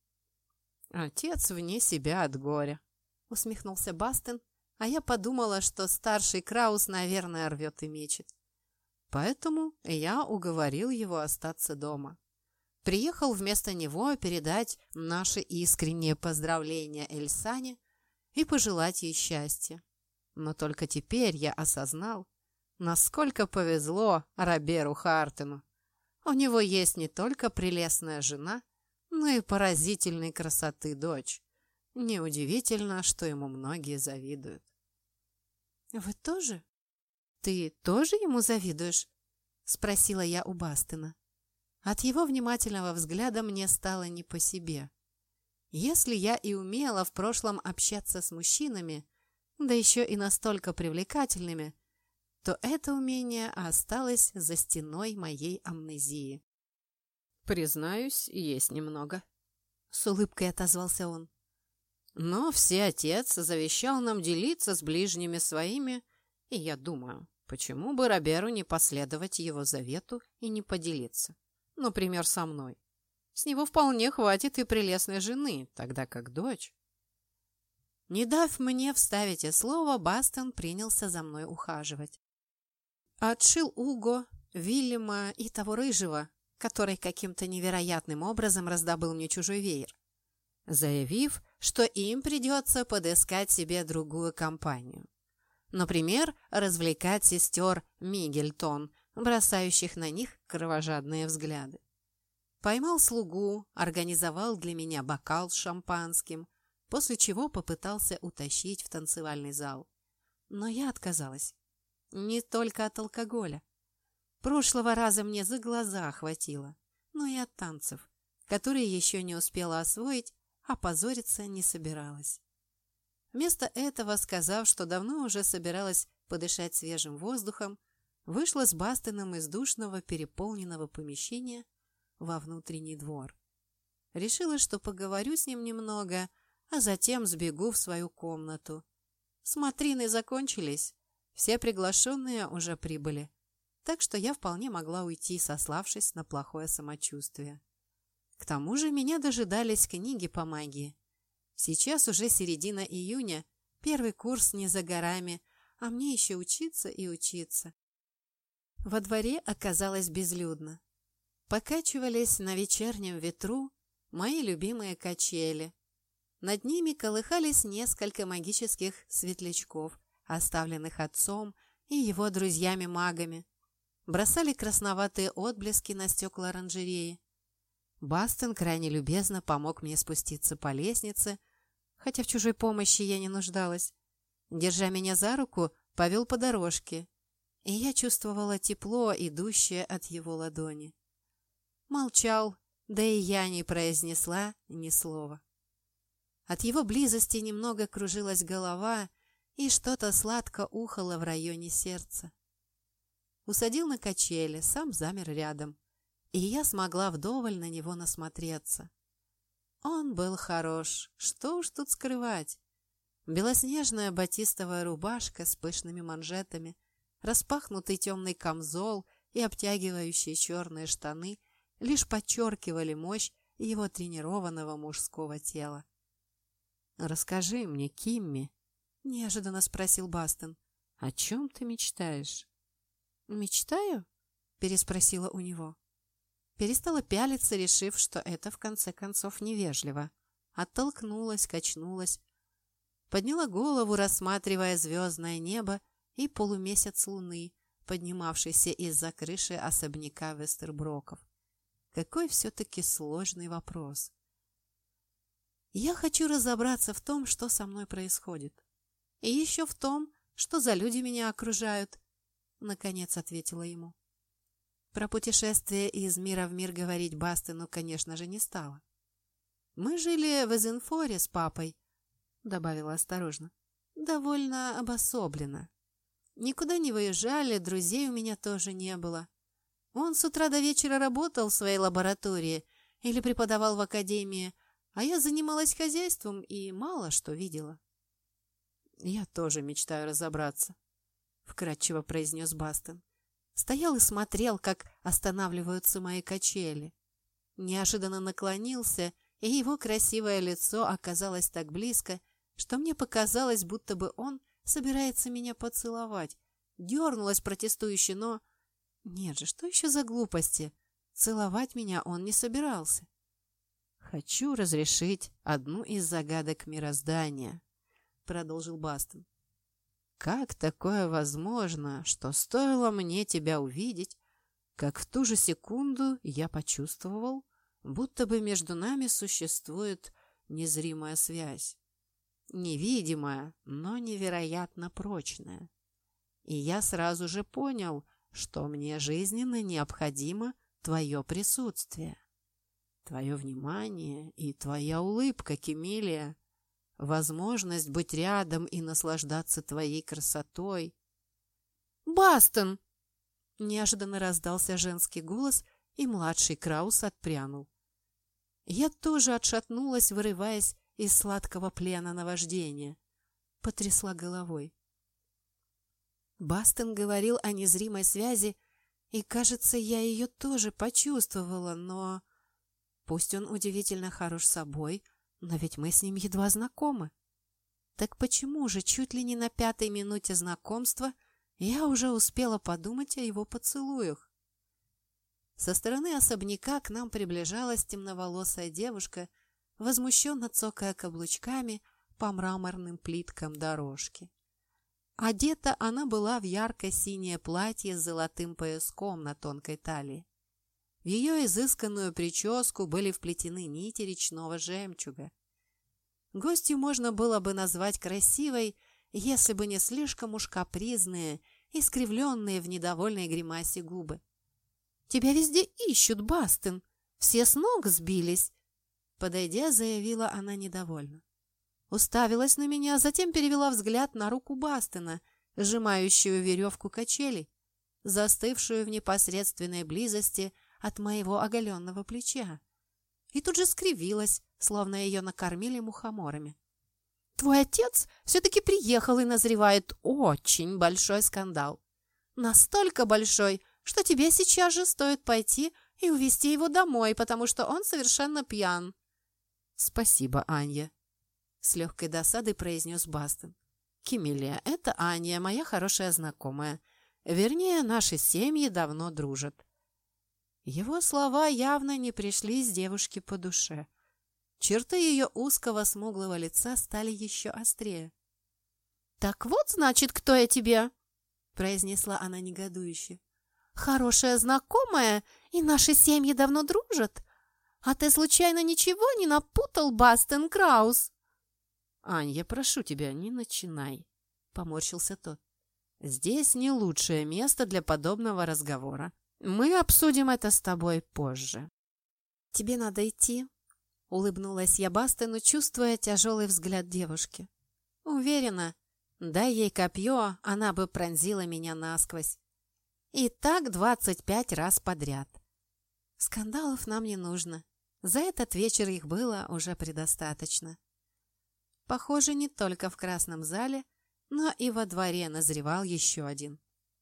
«Отец вне себя от горя», — усмехнулся Бастен, а я подумала, что старший Краус, наверное, рвет и мечет. Поэтому я уговорил его остаться дома. Приехал вместо него передать наши искренние поздравления Эльсане и пожелать ей счастья. Но только теперь я осознал, насколько повезло Роберу Хартену. У него есть не только прелестная жена, но и поразительной красоты дочь. Неудивительно, что ему многие завидуют. «Вы тоже? Ты тоже ему завидуешь?» — спросила я у Бастена. От его внимательного взгляда мне стало не по себе. Если я и умела в прошлом общаться с мужчинами, да еще и настолько привлекательными, то это умение осталось за стеной моей амнезии. «Признаюсь, есть немного», — с улыбкой отозвался он. «Но всеотец завещал нам делиться с ближними своими, и я думаю, почему бы Роберу не последовать его завету и не поделиться? Например, со мной. С него вполне хватит и прелестной жены, тогда как дочь». Не дав мне вставить и слово, Бастен принялся за мной ухаживать. Отшил Уго, Вильяма и того рыжего, который каким-то невероятным образом раздобыл мне чужой веер, заявив, что им придется подыскать себе другую компанию. Например, развлекать сестер Мигельтон, бросающих на них кровожадные взгляды. Поймал слугу, организовал для меня бокал с шампанским, после чего попытался утащить в танцевальный зал. Но я отказалась. Не только от алкоголя. Прошлого раза мне за глаза хватило, но и от танцев, которые еще не успела освоить, а позориться не собиралась. Вместо этого, сказав, что давно уже собиралась подышать свежим воздухом, вышла с Бастеном из душного переполненного помещения во внутренний двор. Решила, что поговорю с ним немного, а затем сбегу в свою комнату. Смотрины закончились, все приглашенные уже прибыли, так что я вполне могла уйти, сославшись на плохое самочувствие. К тому же меня дожидались книги по магии. Сейчас уже середина июня, первый курс не за горами, а мне еще учиться и учиться. Во дворе оказалось безлюдно. Покачивались на вечернем ветру мои любимые качели. Над ними колыхались несколько магических светлячков, оставленных отцом и его друзьями-магами. Бросали красноватые отблески на стекла оранжереи. Бастен крайне любезно помог мне спуститься по лестнице, хотя в чужой помощи я не нуждалась. Держа меня за руку, повел по дорожке, и я чувствовала тепло, идущее от его ладони. Молчал, да и я не произнесла ни слова. От его близости немного кружилась голова, и что-то сладко ухало в районе сердца. Усадил на качели, сам замер рядом, и я смогла вдоволь на него насмотреться. Он был хорош, что уж тут скрывать. Белоснежная батистовая рубашка с пышными манжетами, распахнутый темный камзол и обтягивающие черные штаны лишь подчеркивали мощь его тренированного мужского тела. «Расскажи мне, Кимми», — неожиданно спросил Бастон, — «о чем ты мечтаешь?» «Мечтаю?» — переспросила у него. Перестала пялиться, решив, что это в конце концов невежливо. Оттолкнулась, качнулась. Подняла голову, рассматривая звездное небо и полумесяц луны, поднимавшийся из-за крыши особняка Вестерброков. Какой все-таки сложный вопрос. Я хочу разобраться в том, что со мной происходит. И еще в том, что за люди меня окружают, — наконец ответила ему. Про путешествие из мира в мир говорить Бастону, конечно же, не стала. «Мы жили в Эзенфоре с папой», — добавила осторожно, — «довольно обособленно. Никуда не выезжали, друзей у меня тоже не было. Он с утра до вечера работал в своей лаборатории или преподавал в академии, а я занималась хозяйством и мало что видела». «Я тоже мечтаю разобраться», — вкратчиво произнес Бастон. Стоял и смотрел, как останавливаются мои качели. Неожиданно наклонился, и его красивое лицо оказалось так близко, что мне показалось, будто бы он собирается меня поцеловать. Дернулась протестующе, но... Нет же, что еще за глупости? Целовать меня он не собирался. «Хочу разрешить одну из загадок мироздания», — продолжил Бастон. «Как такое возможно, что стоило мне тебя увидеть, как в ту же секунду я почувствовал, будто бы между нами существует незримая связь, невидимая, но невероятно прочная. И я сразу же понял, что мне жизненно необходимо твое присутствие, твое внимание и твоя улыбка, Кемелия. Возможность быть рядом и наслаждаться твоей красотой». «Бастон!» — неожиданно раздался женский голос, и младший Краус отпрянул. Я тоже отшатнулась, вырываясь из сладкого плена наваждения. Потрясла головой. Бастон говорил о незримой связи, и, кажется, я ее тоже почувствовала, но... Пусть он удивительно хорош собой, но ведь мы с ним едва знакомы. Так почему же чуть ли не на пятой минуте знакомства я уже успела подумать о его поцелуях? Со стороны особняка к нам приближалась темноволосая девушка, возмущенно цокая каблучками по мраморным плиткам дорожки. Одета она была в ярко-синее платье с золотым пояском на тонкой талии. В ее изысканную прическу были вплетены нити речного жемчуга. Гостью можно было бы назвать красивой, если бы не слишком уж капризные, искривленные в недовольной гримасе губы. «Тебя везде ищут, Бастон! Все с ног сбились!» Подойдя, заявила она недовольно. Уставилась на меня, затем перевела взгляд на руку Бастона, сжимающую веревку качелей, застывшую в непосредственной близости от моего оголенного плеча, и тут же скривилась, словно ее накормили мухоморами. «Твой отец все-таки приехал и назревает очень большой скандал. Настолько большой, что тебе сейчас же стоит пойти и увезти его домой, потому что он совершенно пьян». «Спасибо, Анья», — с легкой досадой произнес Бастон. «Кемелия, это Аня, моя хорошая знакомая. Вернее, наши семьи давно дружат». Его слова явно не пришлись девушке по душе. Черты ее узкого смуглого лица стали еще острее. «Так вот, значит, кто я тебе?» — произнесла она негодующе. «Хорошая знакомая, и наши семьи давно дружат. А ты случайно ничего не напутал, Бастон Краус?» «Ань, я прошу тебя, не начинай», — поморщился тот. Здесь не лучшее место для подобного разговора. Мы обсудим это с тобой позже». «Тебе надо идти», — улыбнулась я Бастину, чувствуя тяжелый взгляд девушки. Уверена, дай ей копье, она бы пронзила меня насквозь. И так двадцать пять раз подряд. Скандалов нам не нужно. За этот вечер их было уже предостаточно. Похоже, не только в красном зале, но и во дворе назревал еще один.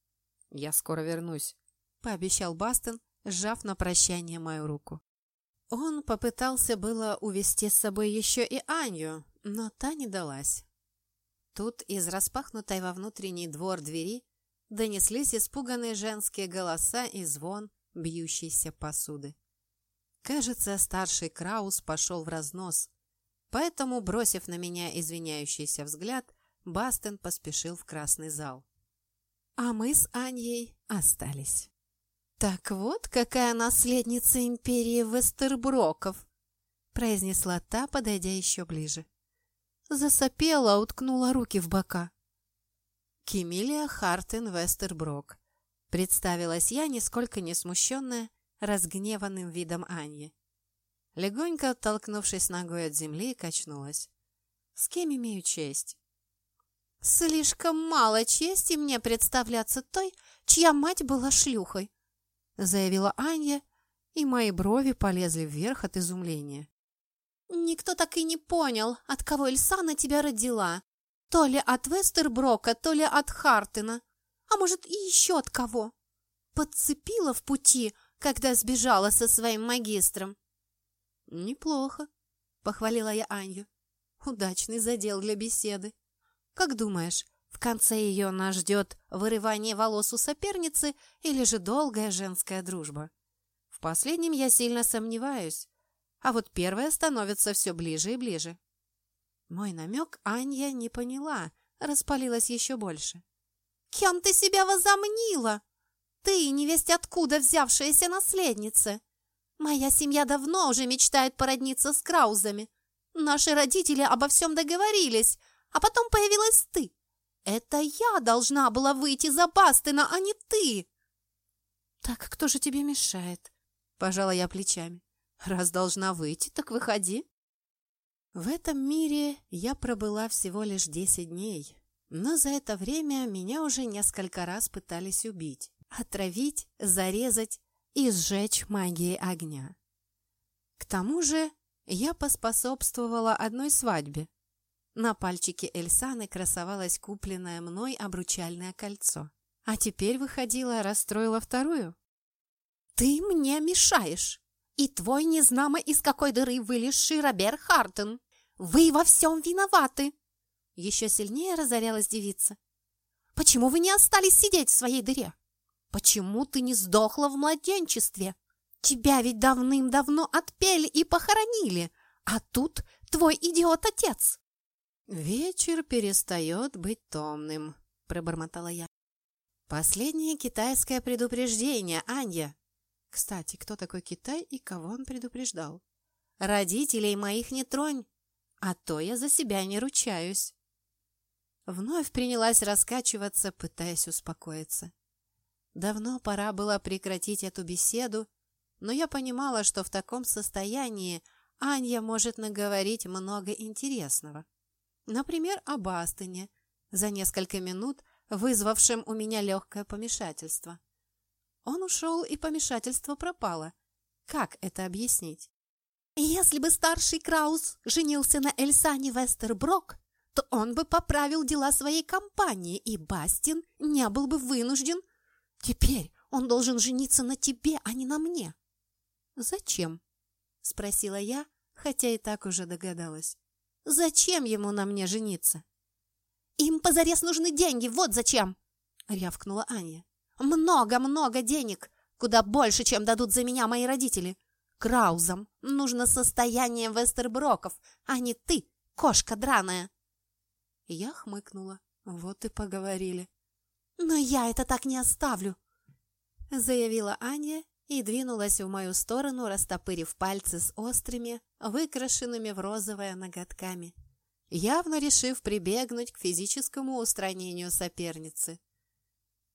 «Я скоро вернусь», — пообещал Бастин, сжав на прощание мою руку. Он попытался было увести с собой еще и Аню, но та не далась. Тут из распахнутой во внутренний двор двери донеслись испуганные женские голоса и звон бьющейся посуды. Кажется, старший Краус пошел в разнос, поэтому, бросив на меня извиняющийся взгляд, Бастен поспешил в красный зал. А мы с Аньей остались. «Так вот, какая наследница империи Вестерброков!» произнесла та, подойдя еще ближе. Засопела, уткнула руки в бока. «Кемилия Хартен Вестерброк», представилась я, нисколько не смущенная разгневанным видом Аньи. Легонько оттолкнувшись ногой от земли, качнулась. «С кем имею честь?» «Слишком мало чести мне представляться той, чья мать была шлюхой», заявила Анья, и мои брови полезли вверх от изумления. «Никто так и не понял, от кого Эльсана тебя родила. То ли от Вестерброка, то ли от Хартена. А может, и еще от кого. Подцепила в пути, когда сбежала со своим магистром». «Неплохо», — похвалила я Анью. «Удачный задел для беседы. Как думаешь, в конце ее нас ждет вырывание волос у соперницы или же долгая женская дружба? В последнем я сильно сомневаюсь. А вот первая становится все ближе и ближе». Мой намек Анья не поняла, распалилась еще больше. «Кем ты себя возомнила? Ты, невесть откуда взявшаяся наследница. Моя семья давно уже мечтает породниться с Краузами. Наши родители обо всем договорились, а потом появилась ты. Это я должна была выйти за Бастина, а не ты!» «Так кто же тебе мешает?» – пожала я плечами. «Раз должна выйти, так выходи». В этом мире я пробыла всего лишь десять дней, но за это время меня уже несколько раз пытались убить, отравить, зарезать и сжечь магией огня. К тому же я поспособствовала одной свадьбе. На пальчике Эльсаны красовалось купленное мной обручальное кольцо, а теперь, выходила, расстроила вторую. «Ты мне мешаешь! И твой незнамо из какой дыры вылезший Робер Хартен! Вы во всем виноваты!» Еще сильнее разорялась девица. «Почему вы не остались сидеть в своей дыре? Почему ты не сдохла в младенчестве? Тебя ведь давным-давно отпели и похоронили, а тут твой идиот-отец!» «Вечер перестает быть томным», — пробормотала я. «Последнее китайское предупреждение, Анья. Кстати, кто такой Китай и кого он предупреждал? Родителей моих не тронь, а то я за себя не ручаюсь». Вновь принялась раскачиваться, пытаясь успокоиться. Давно пора было прекратить эту беседу, но я понимала, что в таком состоянии Анья может наговорить много интересного. Например, о Бастине, за несколько минут вызвавшем у меня легкое помешательство. Он ушел, и помешательство пропало. Как это объяснить? «Если бы старший Краус женился на Эльсане Вестерброк, то он бы поправил дела своей компании, и Бастин не был бы вынужден. Теперь он должен жениться на тебе, а не на мне». «Зачем?» – спросила я, хотя и так уже догадалась. «Зачем ему на мне жениться?» «Им позарез нужны деньги, вот зачем!» – рявкнула Аня. «Много-много денег, куда больше, чем дадут за меня мои родители. Краузам нужно состояние Вестерброков, а не ты, кошка драная!» Я хмыкнула. Вот и поговорили. «Но я это так не оставлю!» – заявила Аня и двинулась в мою сторону, растопырив пальцы с острыми, выкрашенными в розовое ноготками, явно решив прибегнуть к физическому устранению соперницы.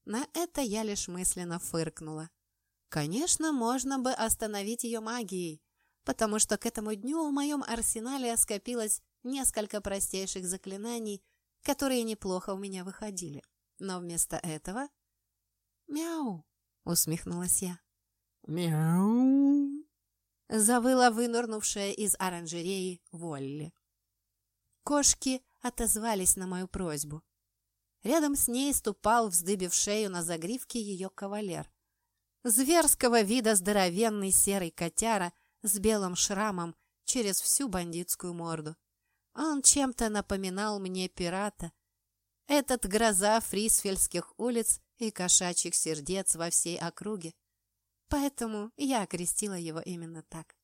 На это я лишь мысленно фыркнула. Конечно, можно бы остановить ее магией, потому что к этому дню в моем арсенале скопилось несколько простейших заклинаний, которые неплохо у меня выходили. Но вместо этого... «Мяу!» — усмехнулась я. «Мяу!» — завыла вынырнувшая из оранжереи Волли. Кошки отозвались на мою просьбу. Рядом с ней ступал, вздыбив шею на загривке, ее кавалер. Зверского вида здоровенный серый котяра с белым шрамом через всю бандитскую морду. Он чем-то напоминал мне пирата. Этот гроза фрисфельских улиц и кошачьих сердец во всей округе. Поэтому я окрестила его именно так.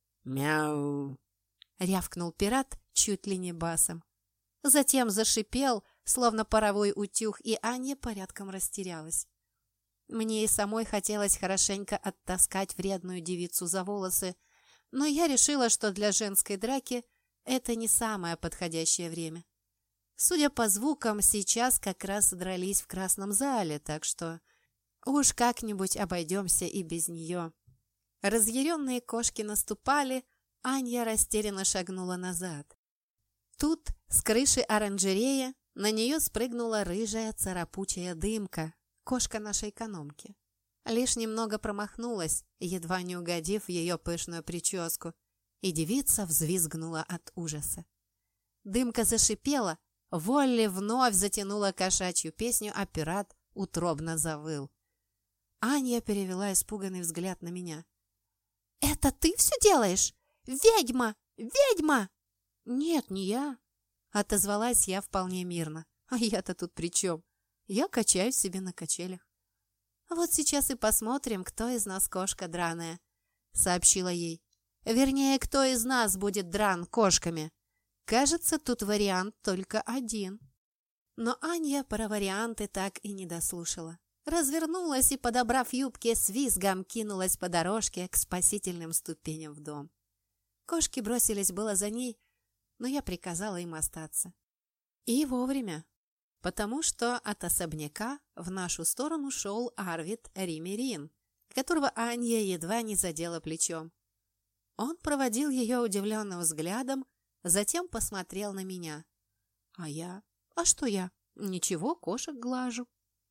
«Мяу!» — рявкнул пират чуть ли не басом. Затем зашипел, словно паровой утюг, и Аня порядком растерялась. Мне и самой хотелось хорошенько оттаскать вредную девицу за волосы, но я решила, что для женской драки это не самое подходящее время. Судя по звукам, сейчас как раз дрались в красном зале, так что уж как-нибудь обойдемся и без нее. Разъяренные кошки наступали, Аня растерянно шагнула назад. Тут с крыши оранжереи на нее спрыгнула рыжая царапучая дымка, кошка нашей экономки. Лишь немного промахнулась, едва не угодив в ее пышную прическу, и девица взвизгнула от ужаса. Дымка зашипела, Волли вновь затянула кошачью песню, а пират утробно завыл. Аня перевела испуганный взгляд на меня. «Это ты все делаешь? Ведьма! Ведьма!» «Нет, не я», — отозвалась я вполне мирно. «А я-то тут при чем? Я качаюсь себе на качелях». «Вот сейчас и посмотрим, кто из нас кошка драная», — сообщила ей. «Вернее, кто из нас будет дран кошками. Кажется, тут вариант только один». Но Аня про варианты так и не дослушала. Развернулась и, подобрав юбки, с визгом кинулась по дорожке к спасительным ступеням в дом. Кошки бросились было за ней, но я приказала им остаться. И вовремя, потому что от особняка в нашу сторону шел Арвид Римерин, которого Аня едва не задела плечом. Он проводил ее удивленным взглядом, затем посмотрел на меня. А я? А что я? Ничего, кошек глажу.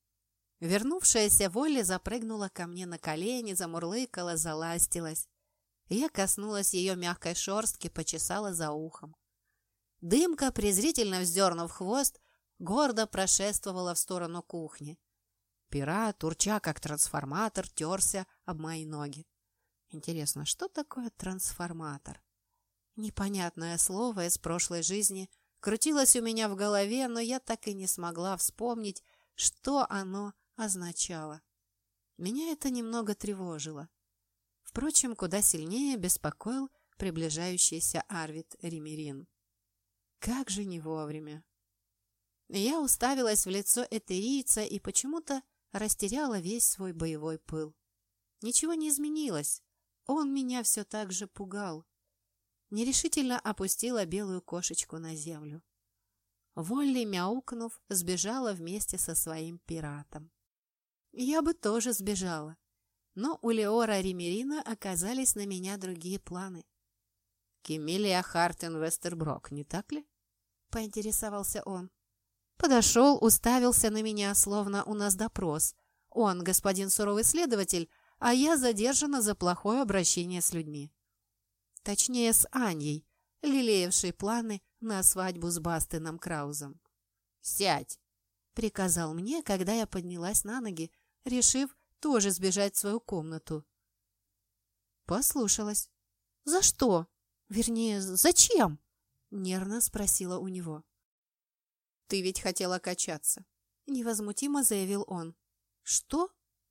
Вернувшаяся Волли запрыгнула ко мне на колени, замурлыкала, заластилась. Я коснулась ее мягкой шерстки, почесала за ухом. Дымка, презрительно вздернув хвост, гордо прошествовала в сторону кухни. Пират, урча как трансформатор, терся об мои ноги. Интересно, что такое трансформатор? Непонятное слово из прошлой жизни крутилось у меня в голове, но я так и не смогла вспомнить, что оно означало. Меня это немного тревожило. Впрочем, куда сильнее беспокоил приближающийся Арвид Римерин. Как же не вовремя! Я уставилась в лицо этерийца и почему-то растеряла весь свой боевой пыл. Ничего не изменилось, он меня все так же пугал. Нерешительно опустила белую кошечку на землю. Волли, мяукнув, сбежала вместе со своим пиратом. Я бы тоже сбежала, но у Леора Римерина оказались на меня другие планы. «Кемилия Хартен Вестерброк, не так ли?» — поинтересовался он. Подошел, уставился на меня, словно у нас допрос. Он, господин суровый следователь, а я задержана за плохое обращение с людьми. Точнее, с Аней, лелеявшей планы на свадьбу с Бастином Краузом. «Сядь!» — приказал мне, когда я поднялась на ноги, решив тоже сбежать в свою комнату. Послушалась. «За что? Вернее, зачем?» — нервно спросила у него. «Ты ведь хотела качаться», — невозмутимо заявил он. «Что?»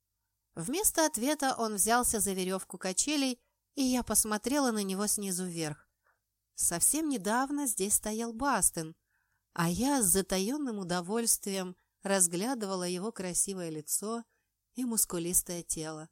Вместо ответа он взялся за веревку качелей, и я посмотрела на него снизу вверх. Совсем недавно здесь стоял Бастин, а я с затаенным удовольствием разглядывала его красивое лицо и мускулистое тело.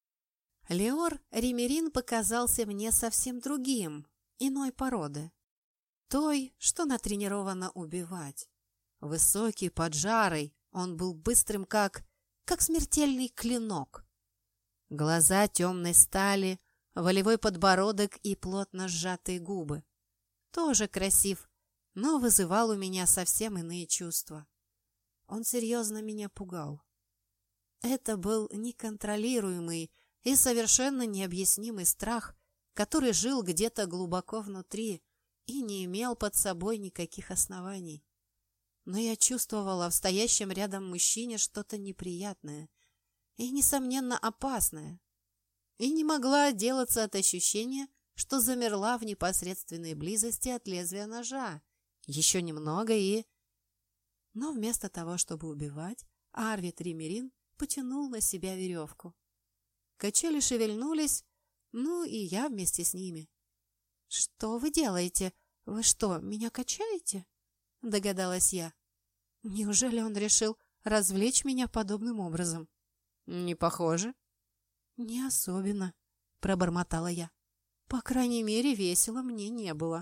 Леор Римерин показался мне совсем другим, иной породы. Той, что натренирована убивать. Высокий, поджарый, он был быстрым, как... как смертельный клинок. Глаза темной стали, волевой подбородок и плотно сжатые губы. Тоже красив, но вызывал у меня совсем иные чувства. Он серьезно меня пугал. Это был неконтролируемый и совершенно необъяснимый страх, который жил где-то глубоко внутри и не имел под собой никаких оснований. Но я чувствовала в стоящем рядом мужчине что-то неприятное и, несомненно, опасное, и не могла отделаться от ощущения, что замерла в непосредственной близости от лезвия ножа. Еще немного и... Но вместо того, чтобы убивать, Арвид Римерин потянул на себя веревку. Качели шевельнулись, ну и я вместе с ними. «Что вы делаете? Вы что, меня качаете?» — догадалась я. Неужели он решил развлечь меня подобным образом? «Не похоже». «Не особенно», — пробормотала я. «По крайней мере, весело мне не было».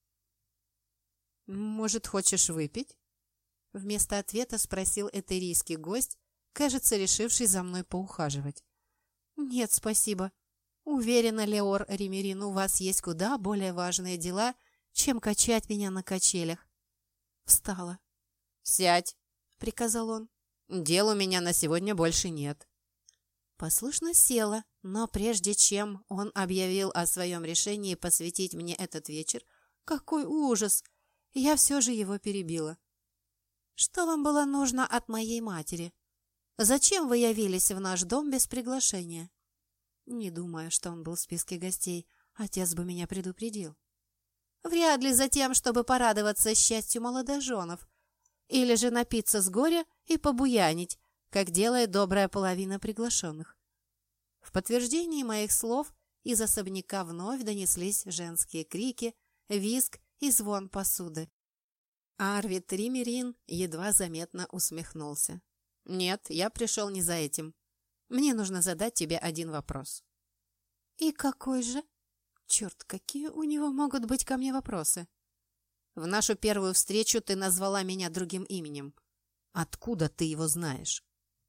«Может, хочешь выпить?» Вместо ответа спросил этерийский гость, кажется, решивший за мной поухаживать. «Нет, спасибо. Уверена, Леор Римерин, у вас есть куда более важные дела, чем качать меня на качелях». Встала. «Сядь», — приказал он. «Дел у меня на сегодня больше нет». Послушно села, но прежде чем он объявил о своем решении посвятить мне этот вечер, какой ужас! Я все же его перебила. «Что вам было нужно от моей матери? Зачем вы явились в наш дом без приглашения?» Не думаю, что он был в списке гостей. Отец бы меня предупредил. «Вряд ли за тем, чтобы порадоваться счастью молодоженов. Или же напиться с горя и побуянить, как делает добрая половина приглашенных». В подтверждении моих слов из особняка вновь донеслись женские крики, визг и звон посуды. Арвид Римерин едва заметно усмехнулся. «Нет, я пришел не за этим. Мне нужно задать тебе один вопрос». «И какой же? Черт, какие у него могут быть ко мне вопросы?» «В нашу первую встречу ты назвала меня другим именем. Откуда ты его знаешь?»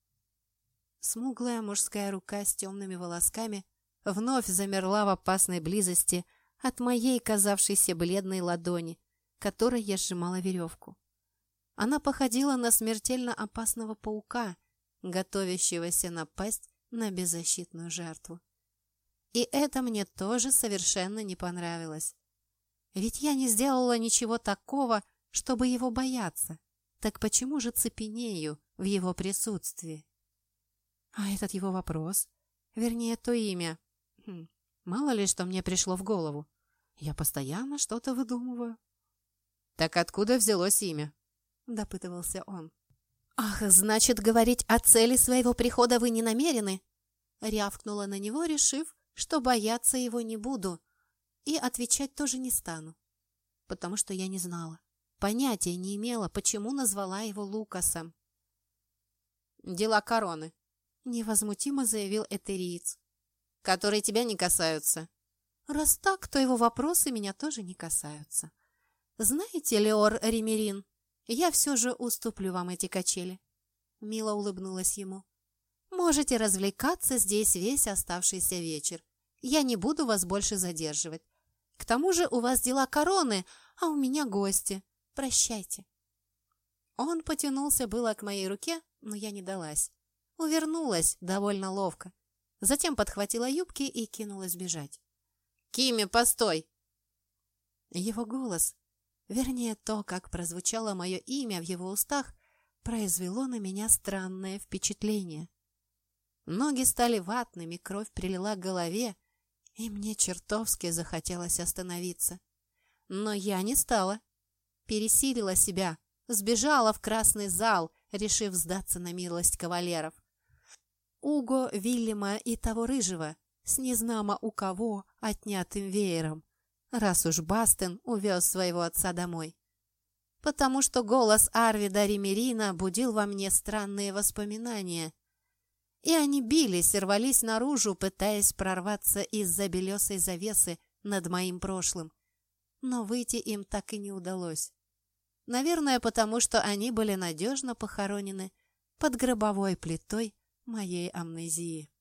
Смуглая мужская рука с темными волосками вновь замерла в опасной близости от моей казавшейся бледной ладони, которой я сжимала веревку. Она походила на смертельно опасного паука, готовящегося напасть на беззащитную жертву. И это мне тоже совершенно не понравилось. Ведь я не сделала ничего такого, чтобы его бояться. Так почему же цепенею в его присутствии? А этот его вопрос, вернее, то имя. Хм, мало ли, что мне пришло в голову. Я постоянно что-то выдумываю. «Так откуда взялось имя?» — допытывался он. «Ах, значит, говорить о цели своего прихода вы не намерены?» Рявкнула на него, решив, что бояться его не буду, и отвечать тоже не стану, потому что я не знала, понятия не имела, почему назвала его Лукасом. «Дела короны», — невозмутимо заявил этериец, «которые тебя не касаются». «Раз так, то его вопросы меня тоже не касаются. Знаете, Леор Римерин, я все же уступлю вам эти качели». Мило улыбнулась ему. «Можете развлекаться здесь весь оставшийся вечер. Я не буду вас больше задерживать. К тому же у вас дела короны, а у меня гости. Прощайте». Он потянулся было к моей руке, но я не далась. Увернулась довольно ловко. Затем подхватила юбки и кинулась бежать. «Кимми, постой!» Его голос, вернее то, как прозвучало мое имя в его устах, произвело на меня странное впечатление. Ноги стали ватными, кровь прилила к голове, и мне чертовски захотелось остановиться. Но я не стала. Пересилила себя, сбежала в красный зал, решив сдаться на милость кавалеров. Уго, Вильяма и того рыжего, с незнамо у кого отнятым веером, раз уж Бастен увез своего отца домой. Потому что голос Арвида Римерина будил во мне странные воспоминания, и они бились и рвались наружу, пытаясь прорваться из-за белесой завесы над моим прошлым. Но выйти им так и не удалось. Наверное, потому что они были надежно похоронены под гробовой плитой моей амнезии.